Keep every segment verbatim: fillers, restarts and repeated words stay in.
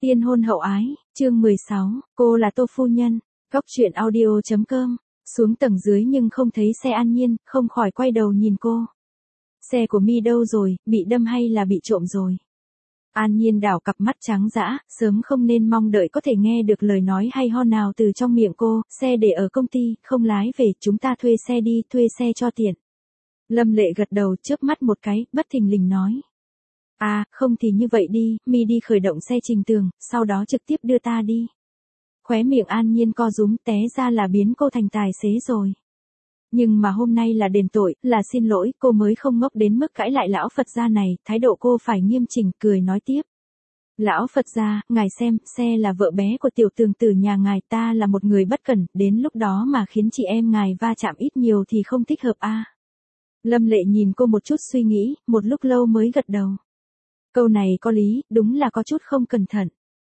Tiên hôn hậu ái, chương mười sáu, cô là Tô phu nhân, góc truyện audio chấm com. Xuống tầng dưới nhưng không thấy xe An Nhiên, không khỏi quay đầu nhìn cô. Xe của Mi đâu rồi, bị đâm hay là bị trộm rồi? An Nhiên đảo cặp mắt trắng dã, sớm không nên mong đợi có thể nghe được lời nói hay ho nào từ trong miệng cô, xe để ở công ty, không lái về, chúng ta thuê xe đi, thuê xe cho tiện. Lâm Lệ gật đầu chớp mắt một cái, bất thình lình nói. À, không thì như vậy đi, Mi đi khởi động xe Trình Tường, sau đó trực tiếp đưa ta đi. Khóe miệng An Nhiên co rúm, té ra là biến cô thành tài xế rồi. Nhưng mà hôm nay là đền tội, là xin lỗi, cô mới không ngốc đến mức cãi lại lão Phật gia này, thái độ cô phải nghiêm chỉnh, cười nói tiếp. Lão Phật gia, ngài xem, xe là vợ bé của tiểu tường tử nhà ngài, ta là một người bất cẩn, đến lúc đó mà khiến chị em ngài va chạm ít nhiều thì không thích hợp a. Lâm Lệ nhìn cô một chút suy nghĩ, một lúc lâu mới gật đầu. Câu này có lý, đúng là có chút không cẩn thận.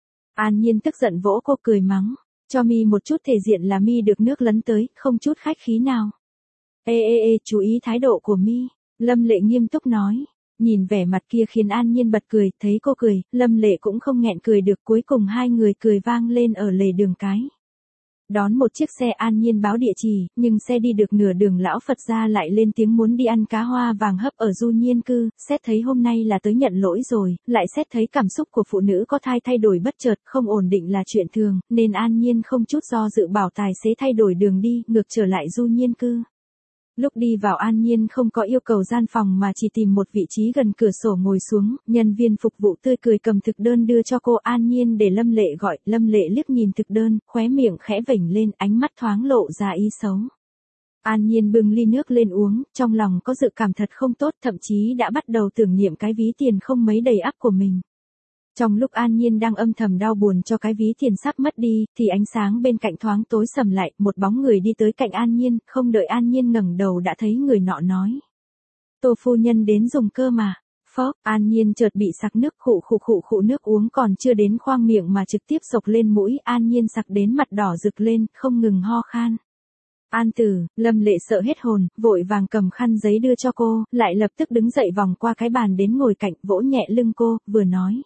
An Nhiên tức giận vỗ cô cười mắng, cho Mi một chút thể diện là Mi được nước lấn tới, không chút khách khí nào. Ê ê ê, chú ý thái độ của Mi, Lâm Lệ nghiêm túc nói. Nhìn vẻ mặt kia khiến An Nhiên bật cười, thấy cô cười, Lâm Lệ cũng không nghẹn cười được, cuối cùng hai người cười vang lên ở lề đường cái. Đón một chiếc xe An Nhiên báo địa chỉ, nhưng xe đi được nửa đường lão Phật gia lại lên tiếng muốn đi ăn cá hoa vàng hấp ở Du Nhiên cư, xét thấy hôm nay là tới nhận lỗi rồi, lại xét thấy cảm xúc của phụ nữ có thai thay đổi bất chợt, không ổn định là chuyện thường, nên An Nhiên không chút do dự bảo tài xế thay đổi đường đi, ngược trở lại Du Nhiên cư. Lúc đi vào An Nhiên không có yêu cầu gian phòng mà chỉ tìm một vị trí gần cửa sổ ngồi xuống, nhân viên phục vụ tươi cười cầm thực đơn đưa cho cô. An Nhiên để Lâm Lệ gọi, Lâm Lệ liếc nhìn thực đơn, khóe miệng khẽ vểnh lên, ánh mắt thoáng lộ ra ý xấu. An Nhiên bưng ly nước lên uống, trong lòng có dự cảm thật không tốt, thậm chí đã bắt đầu tưởng niệm cái ví tiền không mấy đầy ắp của mình. Trong lúc An Nhiên đang âm thầm đau buồn cho cái ví tiền sắp mất đi, thì ánh sáng bên cạnh thoáng tối sầm lại, một bóng người đi tới cạnh An Nhiên, không đợi An Nhiên ngẩng đầu đã thấy người nọ nói. Tô phu nhân đến dùng cơ mà. Phó, An Nhiên chợt bị sặc nước, khụ khụ khụ khụ, nước uống còn chưa đến khoang miệng mà trực tiếp sộc lên mũi, An Nhiên sặc đến mặt đỏ rực lên, không ngừng ho khan. An tử, Lâm Lệ sợ hết hồn, vội vàng cầm khăn giấy đưa cho cô, lại lập tức đứng dậy vòng qua cái bàn đến ngồi cạnh, vỗ nhẹ lưng cô, vừa nói.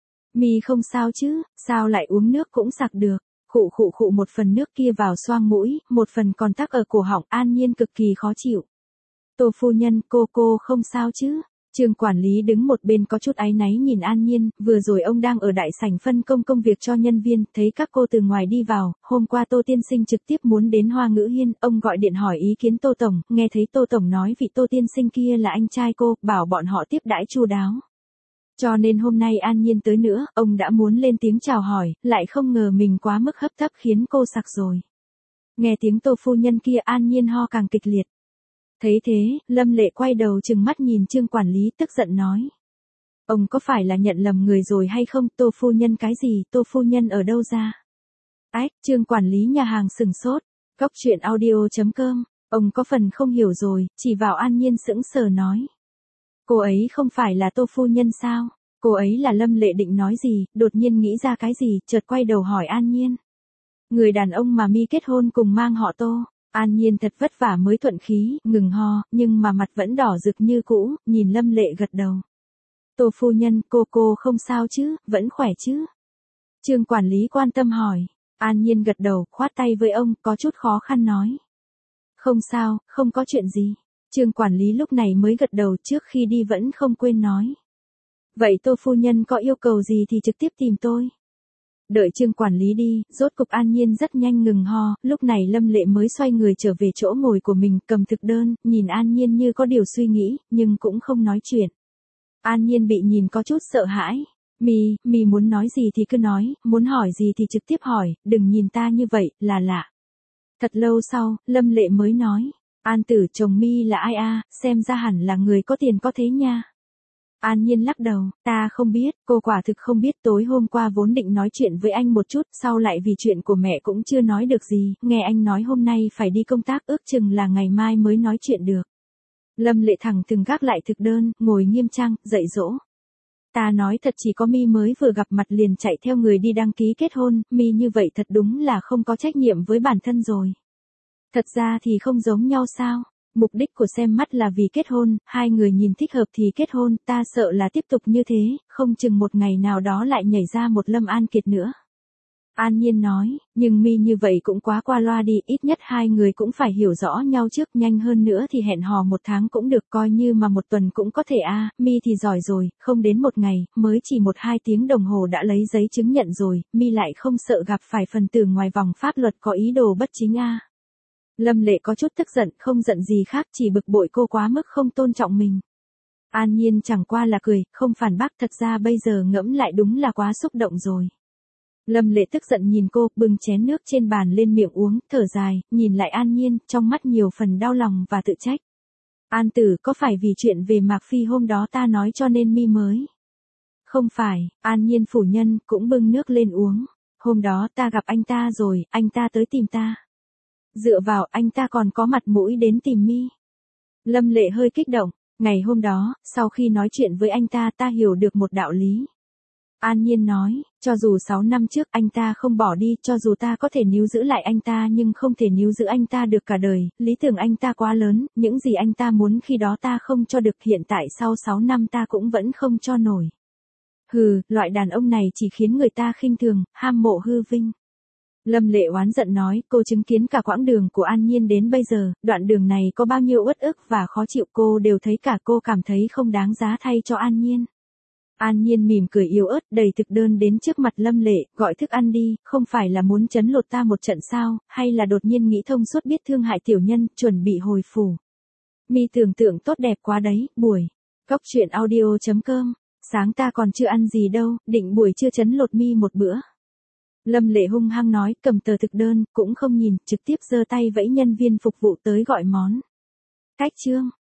Mi không sao chứ, sao lại uống nước cũng sặc được. Khụ khụ khụ, một phần nước kia vào xoang mũi, một phần còn tắc ở cổ họng, An Nhiên cực kỳ khó chịu. Tô phu nhân, cô cô không sao chứ? Trương quản lý đứng một bên có chút áy náy nhìn An Nhiên, vừa rồi ông đang ở đại sảnh phân công công việc cho nhân viên, thấy các cô từ ngoài đi vào, hôm qua Tô tiên sinh trực tiếp muốn đến Hoa Ngữ Hiên, ông gọi điện hỏi ý kiến Tô tổng, nghe thấy Tô tổng nói vị Tô tiên sinh kia là anh trai cô, bảo bọn họ tiếp đãi chu đáo. Cho nên hôm nay An Nhiên tới nữa, ông đã muốn lên tiếng chào hỏi, lại không ngờ mình quá mức hấp tấp khiến cô sặc rồi. Nghe tiếng Tô phu nhân kia, An Nhiên ho càng kịch liệt. Thấy thế, Lâm Lệ quay đầu trừng mắt nhìn Trương quản lý, tức giận nói. Ông có phải là nhận lầm người rồi hay không? Tô phu nhân cái gì? Tô phu nhân ở đâu ra? Ách, Trương quản lý nhà hàng sừng sốt. Góc truyện audio chấm com. Ông có phần không hiểu rồi, chỉ vào An Nhiên sững sờ nói. Cô ấy không phải là Tô phu nhân sao? Cô ấy là Lâm Lệ định nói gì, đột nhiên nghĩ ra cái gì, chợt quay đầu hỏi An Nhiên. Người đàn ông mà Mi kết hôn cùng mang họ Tô. An Nhiên thật vất vả mới thuận khí, ngừng ho, nhưng mà mặt vẫn đỏ rực như cũ, nhìn Lâm Lệ gật đầu. Tô phu nhân, cô cô không sao chứ, vẫn khỏe chứ? Trương quản lý quan tâm hỏi. An Nhiên gật đầu, khoát tay với ông, có chút khó khăn nói. Không sao, không có chuyện gì. Trương quản lý lúc này mới gật đầu, trước khi đi vẫn không quên nói. Vậy Tô phu nhân có yêu cầu gì thì trực tiếp tìm tôi. Đợi Trương quản lý đi, rốt cục An Nhiên rất nhanh ngừng ho, lúc này Lâm Lệ mới xoay người trở về chỗ ngồi của mình, cầm thực đơn, nhìn An Nhiên như có điều suy nghĩ, nhưng cũng không nói chuyện. An Nhiên bị nhìn có chút sợ hãi. Mi, Mi muốn nói gì thì cứ nói, muốn hỏi gì thì trực tiếp hỏi, đừng nhìn ta như vậy, là lạ. Thật lâu sau, Lâm Lệ mới nói. An tử, chồng Mi là ai a? Xem ra hẳn là người có tiền có thế nha. An Nhiên lắc đầu, ta không biết, cô quả thực không biết, tối hôm qua vốn định nói chuyện với anh một chút, sau lại vì chuyện của mẹ cũng chưa nói được gì, nghe anh nói hôm nay phải đi công tác, ước chừng là ngày mai mới nói chuyện được. Lâm Lệ thẳng thừng gác lại thực đơn, ngồi nghiêm trang, dạy dỗ. Ta nói thật, chỉ có Mi mới vừa gặp mặt liền chạy theo người đi đăng ký kết hôn, Mi như vậy thật đúng là không có trách nhiệm với bản thân rồi. Thật ra thì không giống nhau sao? Mục đích của xem mắt là vì kết hôn, hai người nhìn thích hợp thì kết hôn, ta sợ là tiếp tục như thế, không chừng một ngày nào đó lại nhảy ra một Lâm An Kiệt nữa. An Nhiên nói, nhưng mi như vậy cũng quá qua loa đi, ít nhất hai người cũng phải hiểu rõ nhau trước, nhanh hơn nữa thì hẹn hò một tháng cũng được, coi như mà một tuần cũng có thể a. À, mi thì giỏi rồi, không đến một ngày, mới chỉ một hai tiếng đồng hồ đã lấy giấy chứng nhận rồi, mi lại không sợ gặp phải phần tử ngoài vòng pháp luật có ý đồ bất chính a. À. Lâm Lệ có chút tức giận, không giận gì khác, chỉ bực bội cô quá mức không tôn trọng mình. An Nhiên chẳng qua là cười, không phản bác, thật ra bây giờ ngẫm lại đúng là quá xúc động rồi. Lâm Lệ tức giận nhìn cô, bưng chén nước trên bàn lên miệng uống, thở dài, nhìn lại An Nhiên, trong mắt nhiều phần đau lòng và tự trách. An Tử, có phải vì chuyện về Mạc Phi hôm đó ta nói cho nên mi mới? Không phải, An Nhiên phủ nhận, cũng bưng nước lên uống. Hôm đó ta gặp anh ta rồi, anh ta tới tìm ta. Dựa vào anh ta còn có mặt mũi đến tìm mi. Lâm Lệ hơi kích động, ngày hôm đó, sau khi nói chuyện với anh ta ta hiểu được một đạo lý. An Nhiên nói, cho dù sáu năm trước anh ta không bỏ đi, cho dù ta có thể níu giữ lại anh ta nhưng không thể níu giữ anh ta được cả đời, lý tưởng anh ta quá lớn, những gì anh ta muốn khi đó ta không cho được, hiện tại sau sáu năm ta cũng vẫn không cho nổi. Hừ, loại đàn ông này chỉ khiến người ta khinh thường, ham mộ hư vinh. Lâm Lệ oán giận nói, cô chứng kiến cả quãng đường của An Nhiên đến bây giờ, đoạn đường này có bao nhiêu uất ức và khó chịu cô đều thấy cả, cô cảm thấy không đáng giá thay cho An Nhiên. An Nhiên mỉm cười yếu ớt, đầy thực đơn đến trước mặt Lâm Lệ, gọi thức ăn đi, không phải là muốn trấn lột ta một trận sao, hay là đột nhiên nghĩ thông suốt biết thương hại tiểu nhân, chuẩn bị hồi phủ. Mi tưởng tượng tốt đẹp quá đấy, buổi. Góc truyện audio chấm com, sáng ta còn chưa ăn gì đâu, định buổi trưa trấn lột mi một bữa. Lâm Lệ hung hăng nói, cầm tờ thực đơn, cũng không nhìn, trực tiếp giơ tay vẫy nhân viên phục vụ tới gọi món. Cách chương.